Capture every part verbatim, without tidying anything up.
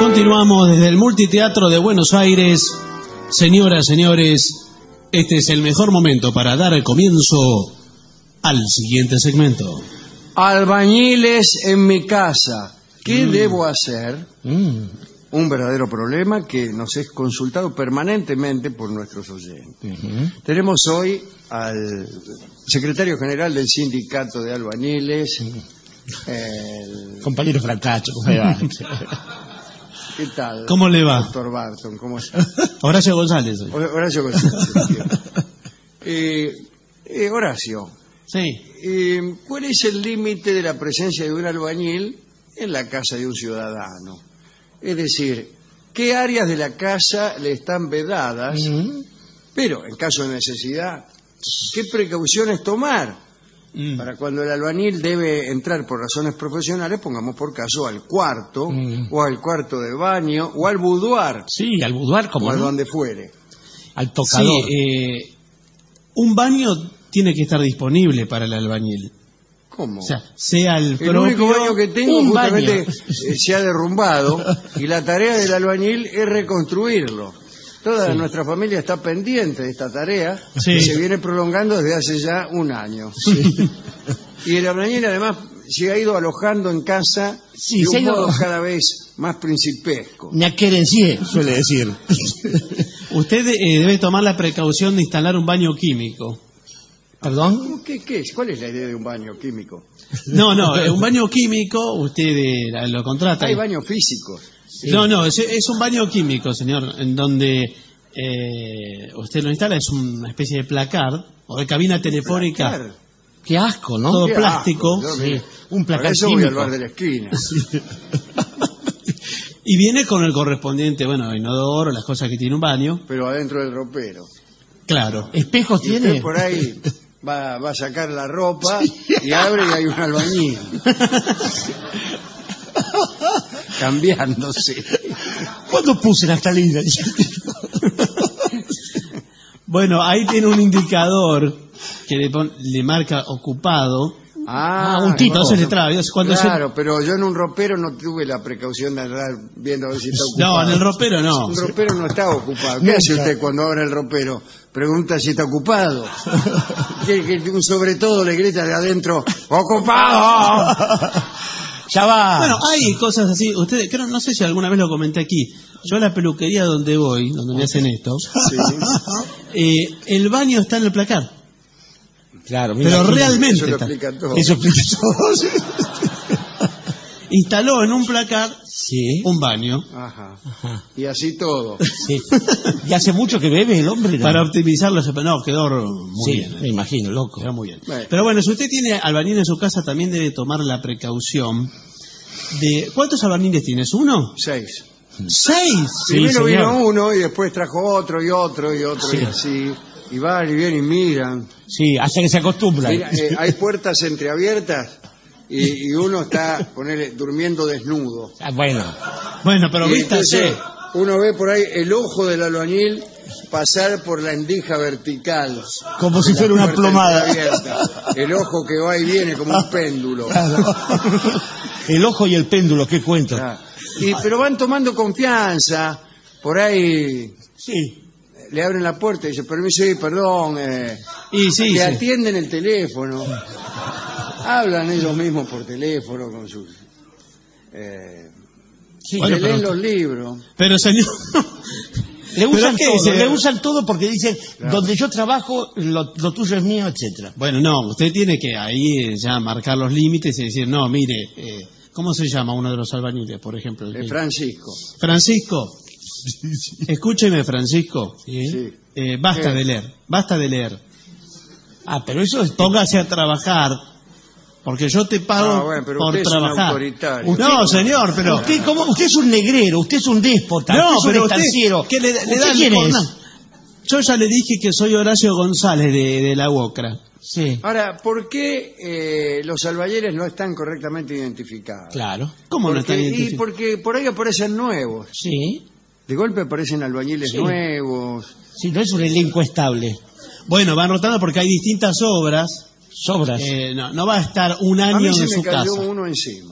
Continuamos desde el Multiteatro de Buenos Aires. Señoras, señores, este es el mejor momento para dar el comienzo al siguiente segmento. Albañiles en mi casa. ¿Qué Mm. debo hacer? Mm. Un verdadero problema que nos es consultado permanentemente por nuestros oyentes. Uh-huh. Tenemos hoy al secretario general del Sindicato de Albañiles, el... Compañero Francacho, ¿cómo le va? ¿Qué tal? ¿Cómo le va? Doctor Barton, ¿cómo está? Horacio González. Horacio González. eh, eh, Horacio, Sí. eh, ¿cuál es el límite de la presencia de un albañil en la casa de un ciudadano? Es decir, ¿qué áreas de la casa le están vedadas? Mm. Pero, en caso de necesidad, ¿qué precauciones tomar? Mm. Para cuando el albañil debe entrar por razones profesionales, pongamos por caso al cuarto, Mm. o al cuarto de baño, o al boudoir, Sí, al boudoir, o como a no, donde fuere. al Sí, tocador. eh, un baño tiene que estar disponible para el albañil. ¿Cómo? O sea, sea el, el propio... único baño que tengo un justamente baño. eh, se ha derrumbado y la tarea del albañil es reconstruirlo. Toda Sí. nuestra familia está pendiente de esta tarea Sí. que se viene prolongando desde hace ya un año. Y el albañil además se ha ido alojando en casa Sí, de se ha un ido- modo cada vez más principesco. Me aquerencié, suele decir. Usted eh, debe tomar la precaución de instalar un baño químico. ¿Perdón? ¿Cómo? ¿Qué, qué es? ¿Cuál es la idea de un baño químico? No, no, eh, un baño químico usted eh, lo contrata. Hay baños físicos. No, no, es, es un baño químico, señor, en donde eh, usted lo instala, es una especie de placard o de cabina telefónica, Placar. Qué asco, ¿no? todo Qué plástico, asco, yo Sí, me- un Para placar eso voy al químico. bar de la esquina. y viene con el correspondiente, bueno, inodoro, las cosas que tiene un baño, Pero adentro del ropero. claro. ¿Espejos Y tiene? usted por ahí va, va a sacar la ropa y abre y hay un albañil cambiándose. ¿Cuándo puse la salida? Bueno, ahí tiene un indicador que le, pon- le marca ocupado. Ah, un tito, Entonces le traba. Cuando se- Claro, pero yo en un ropero no tuve la precaución de andar viendo a ver si está No, ocupado. en el ropero no. Un ropero no está ocupado. ¿Qué Nunca. hace usted cuando abre el ropero? Pregunta si está ocupado. Que, que un sobre todo le grita de adentro, ¡ocupado! Ya va. Bueno, hay cosas así. Ustedes, creo, no sé si alguna vez lo comenté aquí. Yo a la peluquería donde voy, donde me hacen esto, Sí. eh, el baño está en el placar. Claro, me Pero imagino. realmente Eso lo está. explica todo. Eso explica todo. Instaló en un placar Sí. un baño Ajá. Ajá. Y así todo. Sí. ¿Y hace mucho que bebe el hombre? No. para optimizarlo. No, quedó muy Sí, bien. me imagino, loco. Quedó muy bien. Bueno. Pero bueno, si usted tiene albañil en su casa, también debe tomar la precaución de... ¿Cuántos albañiles tienes? ¿Uno? Seis. ¿Seis? Sí, Primero señor. vino uno y después trajo otro y otro y otro Sí. y así. Y van y vienen y miran. Sí, hasta que se acostumbra. Mira, eh, hay puertas entreabiertas y, y uno está, ponele, durmiendo desnudo. Ah, bueno. Bueno, pero Y vístase. entonces uno ve por ahí el ojo del albañil pasar por la endija vertical. Como si de la fuera una puerta plomada. entreabierta. El ojo que va y viene como un péndulo. El ojo y el péndulo, qué cuento. Ah. Y, pero van tomando confianza. Por ahí Sí. le abren la puerta y dicen, permiso, sí, perdón. Eh, Y sí, le sí. atienden el teléfono. Hablan ellos mismos por teléfono con sus... Eh, Sí, Bueno, le pero- leen los libros. Pero señor... le usan ¿Pero qué todo, es, le eh? usan todo porque dicen, Claro. donde yo trabajo, lo, lo tuyo es mío, etcétera. Bueno, no, usted tiene que ahí eh, ya marcar los límites y decir, no, mire, eh, ¿cómo se llama uno de los albañiles, por ejemplo? El Eh, que- Francisco. Francisco. Escúcheme, Francisco. ¿Sí? Sí. Eh, basta ¿Qué? de leer, basta de leer. Ah, pero eso es... Póngase a trabajar, porque yo te pago Ah, bueno, pero por usted es un trabajar. autoritario. No, señor, pero... Usted, ¿cómo? Usted es un negrero, usted es un déspota, No, usted es pero un usted, estanciero. ¿qué le, le ¿Usted da el quién es? corna? Yo ya le dije que soy Horacio González de, de la UOCRA. Sí, Ahora, ¿por qué eh, los albañiles no están correctamente identificados? claro. ¿Cómo no Porque, están y identificados? porque por ahí aparecen nuevos. Sí, De golpe aparecen albañiles Sí. nuevos. sí, no es un elenco estable. Bueno, van rotando porque hay distintas obras. Sobras. Eh, no, no va a estar un A año mí se en me su cayó casa. uno encima.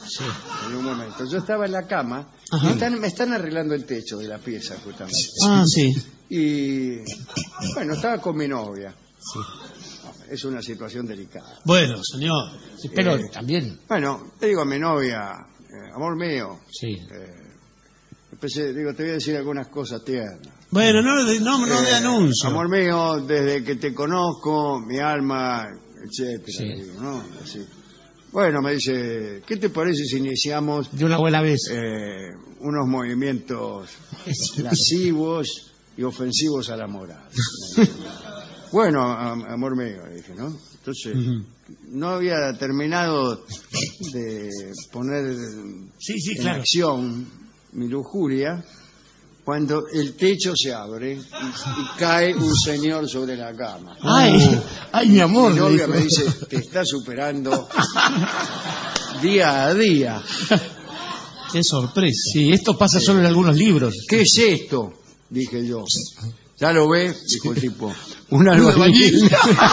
Sí. En un momento. Yo estaba en la cama, y están, me están arreglando el techo de la pieza, justamente. Ah, sí. Y, bueno, estaba con mi novia. Sí. Es una situación delicada. Bueno, señor. Sí, pero Eh, también... Bueno, le digo a mi novia, eh, amor mío, Sí. eh, empecé, digo, te voy a decir algunas cosas tiernas. Bueno, no, no, no de Eh, anuncio. Amor mío, desde que te conozco, mi alma, etcétera. Sí. le digo, ¿no? Así. Bueno, me dice, ¿qué te parece si iniciamos De una buena vez. eh, unos movimientos lascivos y ofensivos a la moral? Bueno, am- amor mío, le dije, ¿no? Entonces, Ujú. no había terminado de poner Sí, sí, en claro. acción mi lujuria cuando el techo se abre y, y cae un señor sobre la cama. Ay, ay, mi amor. Mi le novia dijo. me dice, te está superando día a día. Qué sorpresa. Sí, esto pasa solo en algunos libros. ¿Qué es esto? Dije yo. ¿Ya lo ve? Dijo el tipo. Un Un albañil.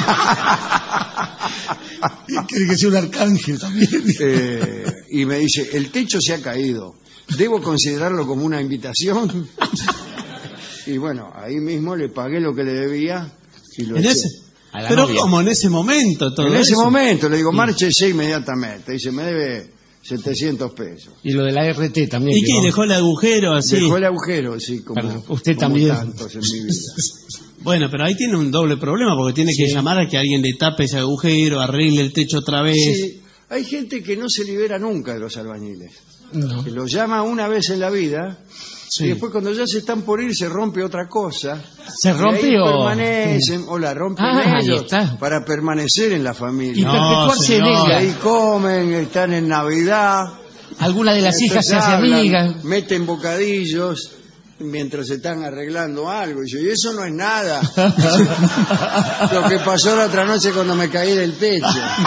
Quiere que sea un arcángel también. Eh, y me dice, el techo se ha caído. ¿Debo considerarlo como una invitación? Y bueno, ahí mismo le pagué lo que le debía y lo En eché. ese, A la pero novia. como en ese momento todo En ese eso. momento le digo, márchese inmediatamente. Dice, me debe setecientos pesos. Y lo de la R T también. ¿Y qué? ¿no? ¿Dejó el agujero así? Dejó el agujero, sí, como, Perdón, usted como también. tantos en mi vida. Bueno, pero ahí tiene un doble problema porque tiene que Sí. llamar a que alguien le tape ese agujero, arregle el techo otra vez. Sí, hay gente que no se libera nunca de los albañiles. No. Que los llama una vez en la vida Sí. y después cuando ya se están por ir se rompe otra cosa. ¿Se Y rompe ahí o...? permanecen o la rompen Ah, ahí ellos está. para permanecer en la Y familia. No, perpetuarse en señor. Y ella. ahí comen, están en Navidad. Alguna de las hijas se entonces hace hablan, amiga. meten bocadillos mientras se están arreglando algo. Y yo, y eso no es nada. Lo que pasó la otra noche cuando me caí del techo.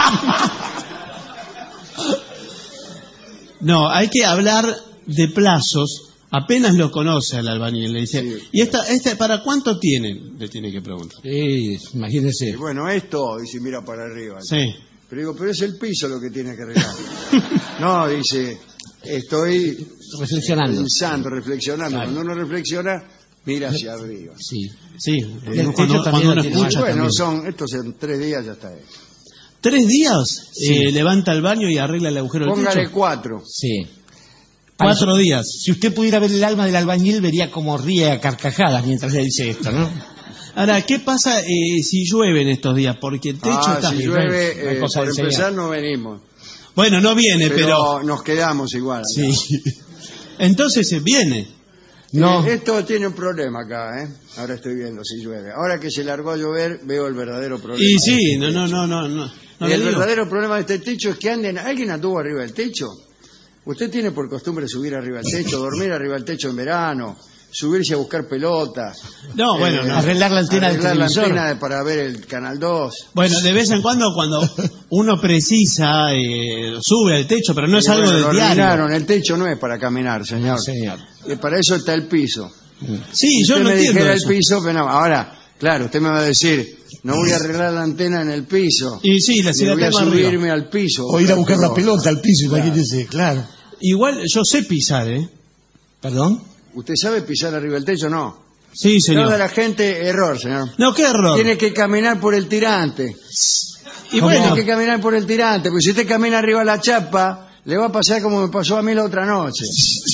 No, hay que hablar de plazos. Apenas lo conoce al albañil. Le dice, Sí. ¿y esta, este para cuánto tienen? Le tiene que preguntar. Sí, Y imagínese. bueno, esto, y si mira para arriba. Sí. Pero digo, pero es el piso lo que tiene que arreglar. No, dice, estoy Reflexionando. pensando, reflexionando. Claro. Cuando uno reflexiona, mira hacia arriba. Sí. Sí. Y el cuando, techo también cuando lo uno tiene escucha mal. Bueno, también. son, estos en tres días ya está hecho. ¿Tres días? Sí. Eh, levanta el baño y arregla el agujero del Póngale techo. cuatro. Sí. Cuatro días. Si usted pudiera ver el alma del albañil, vería cómo ríe a carcajadas mientras le dice esto, ¿no? Ahora, ¿qué pasa eh, si llueve en estos días? Porque el techo Ah, está... si Sí, llueve, una eh, cosa por del empezar Señor. no venimos. Bueno, no viene, Pero, pero... nos quedamos igual. acá. Sí. Entonces eh, viene. No. Eh, Esto tiene un problema acá, ¿eh? Ahora estoy viendo si llueve. Ahora que se largó a llover, veo el verdadero problema. Y sí, no, no, no, no. no, no Y le el digo. verdadero problema de este techo es que anden, alguien anduvo arriba del techo. Usted tiene por costumbre subir arriba del techo, dormir arriba del techo en verano, subirse a buscar pelotas. No, bueno, eh, no. Arreglar la antena del arreglar la televisor. antena de- para ver el Canal dos. Bueno, de vez en cuando, cuando uno precisa, eh, sube al techo, pero no es Y algo bueno, del lo diario. arruinaron. El techo no es para caminar, señor. Señor. Y para eso está el piso. Sí, Si yo usted no me entiendo dijera eso. el piso, pero no. Ahora, claro, usted me va a decir, no voy a arreglar la antena en el piso. Y sí, la, si Ni la voy a tengo arriba. subirme al piso. O ir a buscar la Pero- pelota al piso, imagínese, claro. Igual yo sé pisar, ¿eh? ¿Perdón? ¿Usted sabe pisar arriba del techo? No. Sí, Toda señor. la gente, error, señor. No, qué error. Tiene que caminar por el tirante. Y Tiene bueno, que caminar por el tirante, porque si usted camina arriba de la chapa, le va a pasar como me pasó a mí la otra noche.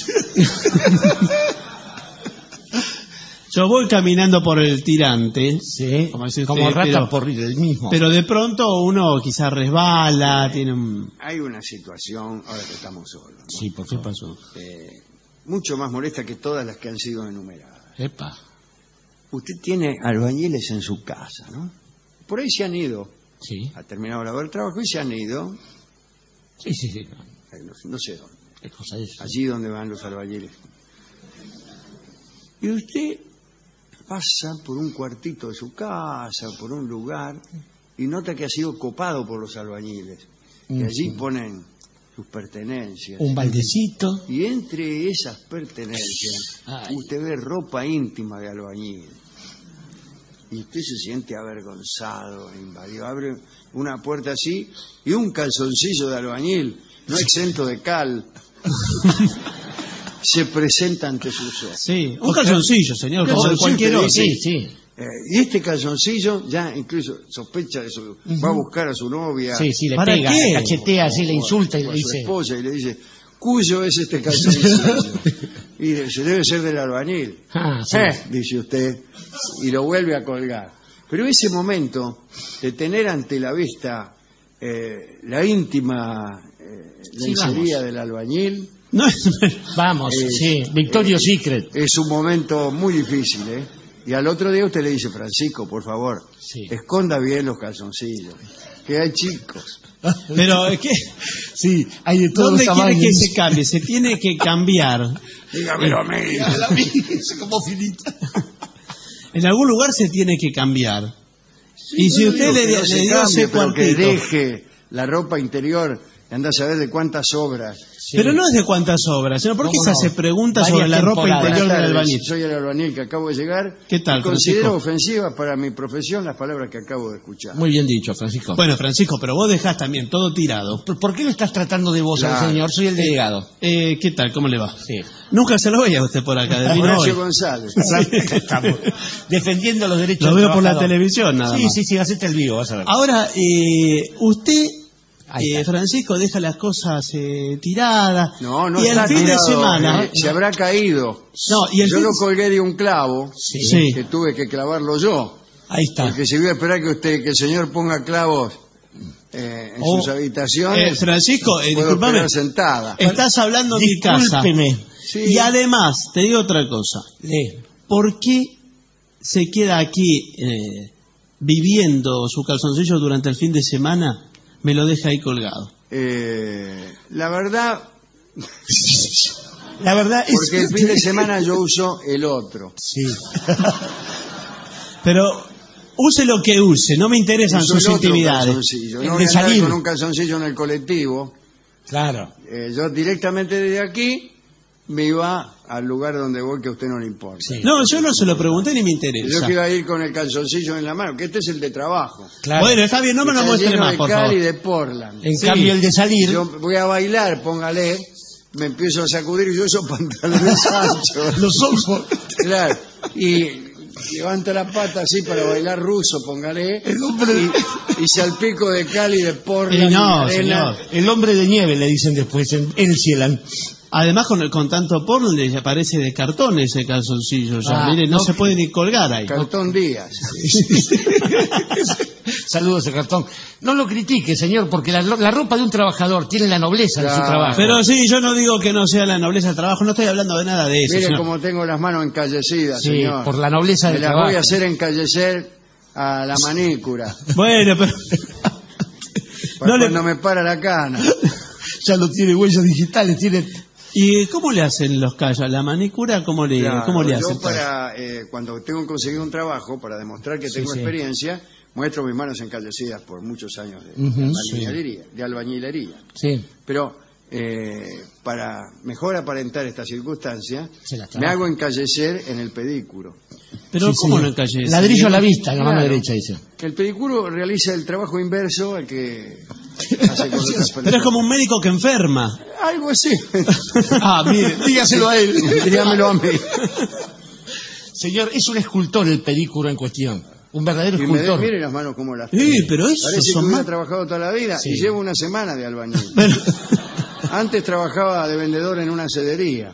yo voy caminando por el tirante, Sí. Como dice Como usted, rata pero- por el mismo. pero de pronto uno quizás resbala, tiene un... Hay una situación, ahora que estamos solos, ¿no? Sí, por ¿Qué favor. pasó? Eh, mucho más molesta que todas las que han sido enumeradas. Epa. Usted tiene albañiles en su casa, ¿no? Por ahí se han ido, Sí. ha terminado la hora del trabajo y se han ido, Sí, sí, sí. eh, no, no sé dónde, ¿Qué cosa es? allí donde van los albañiles. Y usted pasa por un cuartito de su casa, por un lugar, y nota que ha sido copado por los albañiles, que allí Ujú. ponen sus pertenencias. Un baldecito. Y entre esas pertenencias, Ay. usted ve ropa íntima de albañil. y usted se siente avergonzado, invadido. Abre una puerta así y un calzoncillo de albañil, no exento de cal, se presenta ante sus ojos. Sí, un calzoncillo, señor, como de Calzoncillo, cualquier te otro. dice, Sí, sí. Eh, y este calzoncillo ya incluso sospecha de su... Uh-huh. Va a buscar a su novia. Sí, sí, le ¿Para pega, qué? le cachetea, así le insulta y o le a su dice... esposa y le dice, ¿cuyo es este calzoncillo? Y dice, debe ser del albañil. Ah, sí. Eh, dice usted, y lo vuelve a colgar. Pero ese momento de tener ante la vista eh, la íntima eh, Sí, lencería vamos. del albañil, No, Vamos, Eh, sí, Victoria's Secret. es un momento muy difícil, ¿eh? Y al otro día usted le dice, Francisco, por favor, Sí. esconda bien los calzoncillos, que hay chicos. pero es que, Sí, hay de todos ¿dónde los quiere tamaños. que se cambie? Se tiene que cambiar. Dígamelo a mí. Es como finita. En algún lugar se tiene que cambiar. y si Yo usted digo le, que le no se dio cambie, ese pero que cuartito, deje la ropa interior, que anda a saber de cuántas obras. Sí. pero no es de cuántas obras, sino porque ¿Cómo se no? hace preguntas Varias sobre la ropa temporadas. interior Buenas del tardes, albañil. soy el albañil que acabo de llegar. ¿Qué tal, y considero Francisco? ofensivas para mi profesión las palabras que acabo de escuchar. Muy bien dicho, Francisco. Bueno, Francisco, pero vos dejás también todo tirado. ¿Por, por qué lo estás tratando de vos al Claro. señor? Soy el delegado. Eh, ¿Qué tal? ¿Cómo le va? Sí. Nunca se lo veía a usted por acá, de vino Horacio hoy. González. Estamos defendiendo los derechos Lo del veo por la trabajador. televisión nada Sí, más. sí, sí, hacete el vivo, vas a ver. Ahora, eh, usted, Ahí eh, está. Francisco, deja las cosas eh, tiradas. No, no y está el fin tirado, de semana... eh, se habrá caído. No, y el Yo fin- lo colgué de un clavo, Sí. Sí. que tuve que clavarlo yo. Ahí está. Porque si voy a esperar que usted, que el señor ponga clavos eh, en Oh, sus habitaciones, Eh, Francisco, eh, puedo disculpame, esperar sentada. estás hablando en mi casa. Discúlpeme. Sí. Y además, te digo otra cosa. Lee. ¿Por qué se queda aquí eh, viviendo su calzoncillo durante el fin de semana? Me lo deja ahí colgado. Eh, la verdad, La verdad es porque el fin de semana yo uso el otro. Sí. Pero use lo que use, no me interesan Uso el sus otro intimidades. calzoncillo. El No voy de a andar salir. con un calzoncillo en el colectivo. Claro. Eh, yo directamente desde aquí me iba al lugar donde voy, que a usted no le importa. Sí. No, yo no se lo pregunté ni me Yo interesa. que iba a ir con el calzoncillo en la mano, que este es el de trabajo. Claro. Bueno, está bien, no me lo Está muestre lleno más, de por cal favor. y de Portland. En Sí. cambio, el de salir. Yo voy a bailar, póngale, me empiezo a sacudir y yo uso pantalones anchos. Los ojos. Claro. Y levanta la pata así para bailar ruso, póngale. El hombre- Y, y salpico de cal y de Portland. Y no, y arena. señor. El hombre de nieve, le dicen después en el Cielan. Además, con, el, con tanto porno le aparece de cartón ese calzoncillo. Ya. Ah, Mire, no, no, se puede ni colgar ahí. Cartón Díaz. Saludos a cartón. No lo critique, señor, porque la, la ropa de un trabajador tiene la nobleza de su Claro. trabajo. Pero sí, yo no digo que no sea la nobleza del trabajo, no estoy hablando de nada de eso. Mire señor. cómo tengo las manos encallecidas, Sí, señor. por la nobleza Me del las trabajo. voy a hacer encallecer a la manícura. Bueno, pero... Para No le- cuando me para la cana. Ya lo tiene, huellas digitales, tiene... ¿Y cómo le hacen los callos? ¿La manicura cómo le, Claro, cómo le yo hacen? para, eh, cuando tengo conseguido un trabajo, para demostrar que tengo sí. experiencia, muestro mis manos encallecidas por muchos años de, Ujú, de sí. albañilería, de albañilería. Sí. Pero eh, para mejor aparentar esta circunstancia, Se la me trabaja. hago encallecer en el pedículo. Pero Sí, ¿cómo señor. lo encallece? Ladrillo a la vista, la mano Claro. derecha, dice. El pedicuro realiza el trabajo inverso al que hace con otras personas. Pero es como un médico que enferma. Algo así. Ah, mire, dígaselo a él. Dígamelo a mí. Señor, es un escultor el pedículo en cuestión. Un verdadero Y me de- escultor. mire las manos como las Sí, tengo. pero eso Parece que son hubiera más... trabajado toda la vida Sí. y llevo una semana de albañil. Pero, Antes trabajaba de vendedor en una cedería.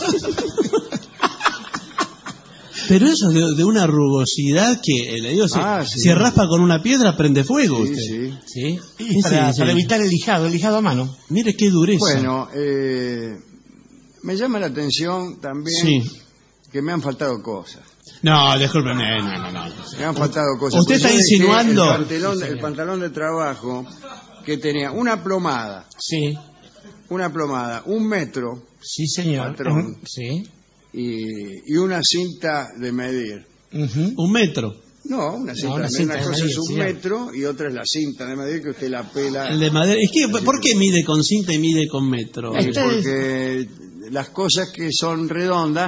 pero eso es de, de una rugosidad que, eh, le digo, si, Ah, sí. si raspa con una piedra prende fuego Sí, usted. sí. Sí. Sí, Y para, sí. para evitar el lijado, el lijado a mano. Mire qué dureza. Bueno, eh, me llama la atención también Sí. que me han faltado cosas. No, disculpe, no, no, no, no. Me han faltado cosas. Usted Porque está yo dejé insinuando- El pantalón, el pantalón de trabajo que tenía una plomada, Sí. una plomada, un metro Sí, señor. Patrón. Ujú, Sí. y, y una cinta de medir. Ujú. Un metro. No, una cinta, No, una de medir. cinta Una de cosa medir, es un señor. metro y otra es la cinta de medir que usted la pela. El de madera. Es que, ¿por qué mide con cinta y mide con metro? Eh, Este es- porque las cosas que son redondas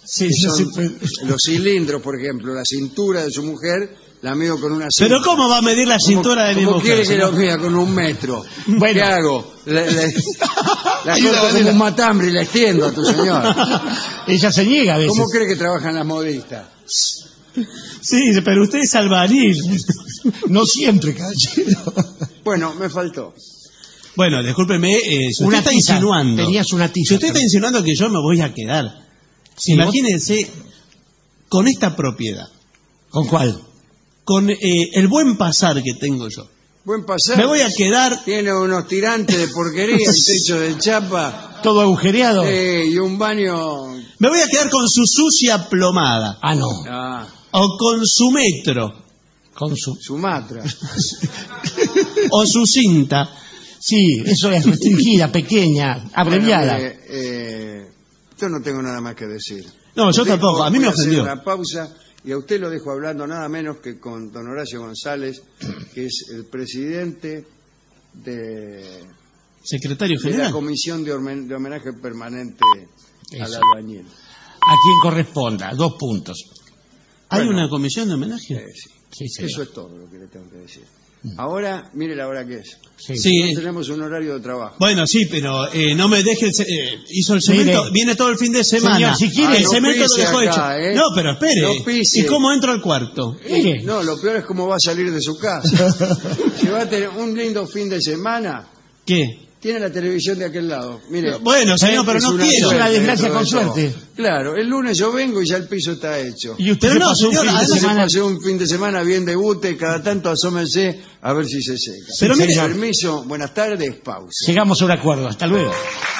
Sí, que no son se puede. los cilindros, por ejemplo, la cintura de su mujer, la mido con una cinta. Pero ¿cómo va a medir la cintura de mi ¿Cómo mujer? quiere que señor? lo mida con un metro? Bueno. ¿Qué hago? La, la, la Hay una corto como manera. un matambre y la extiendo a tu señor. Ella se niega a veces. ¿Cómo cree que trabajan las modistas? Sí, pero usted es albañil. No siempre, caballero. Bueno, me faltó. Bueno, discúlpeme, eh, si Una usted está tiza. insinuando... Tenías una tiza Si usted está también. insinuando que yo me voy a quedar, Sí, imagínense, con esta propiedad, ¿Con cuál? con eh, el buen pasar que tengo yo, Buen pasar. me voy a quedar... Tiene unos tirantes de porquería, un techo de chapa ¿Todo agujereado? eh, y un baño. Me voy a quedar con su sucia plomada, Ah, no. Ah, o con su metro, Con su... Sumatra. o su cinta. Sí, eso es restringida, pequeña, abreviada. Bueno, eh, eh, yo no tengo nada más que decir. No, yo Dejo- tampoco, a mí me voy hacer ofendió. una pausa y a usted lo dejo hablando nada menos que con don Horacio González, que es el presidente de, Secretario de la General. Comisión de, Ormen- de Homenaje Permanente al Eso. Albañil. A quien corresponda, dos puntos. ¿Hay Bueno. una comisión de homenaje? Eh, sí. Sí, señor. Eso es todo lo que le tengo que decir. Ahora, mire la hora que es. Sí. Sí. No tenemos un horario de trabajo. Bueno, sí, pero eh, no me deje... el ce- eh, hizo el cemento, Mire. viene todo el fin de semana. Señor, si quiere- Ah, el no cemento lo pise dejó acá, hecho. ¿eh? No, pero espere. No pise. ¿Y cómo entro al cuarto? Mire. No, lo peor es cómo va a salir de su casa. Si va a tener un lindo fin de semana, ¿Qué? tiene la televisión de aquel lado. Mire, Bueno, señor, pero es no una quiero. suerte Una desgracia dentro con de todo. suerte. Claro, el lunes yo vengo y ya el piso está hecho. Y usted Pero se no, pasó un señor, fin de además- Se semana... pasó un fin de semana bien debute, cada tanto asómense a ver si se seca. Pero mire- Permiso, buenas tardes, pausa. Llegamos a un acuerdo. Hasta luego.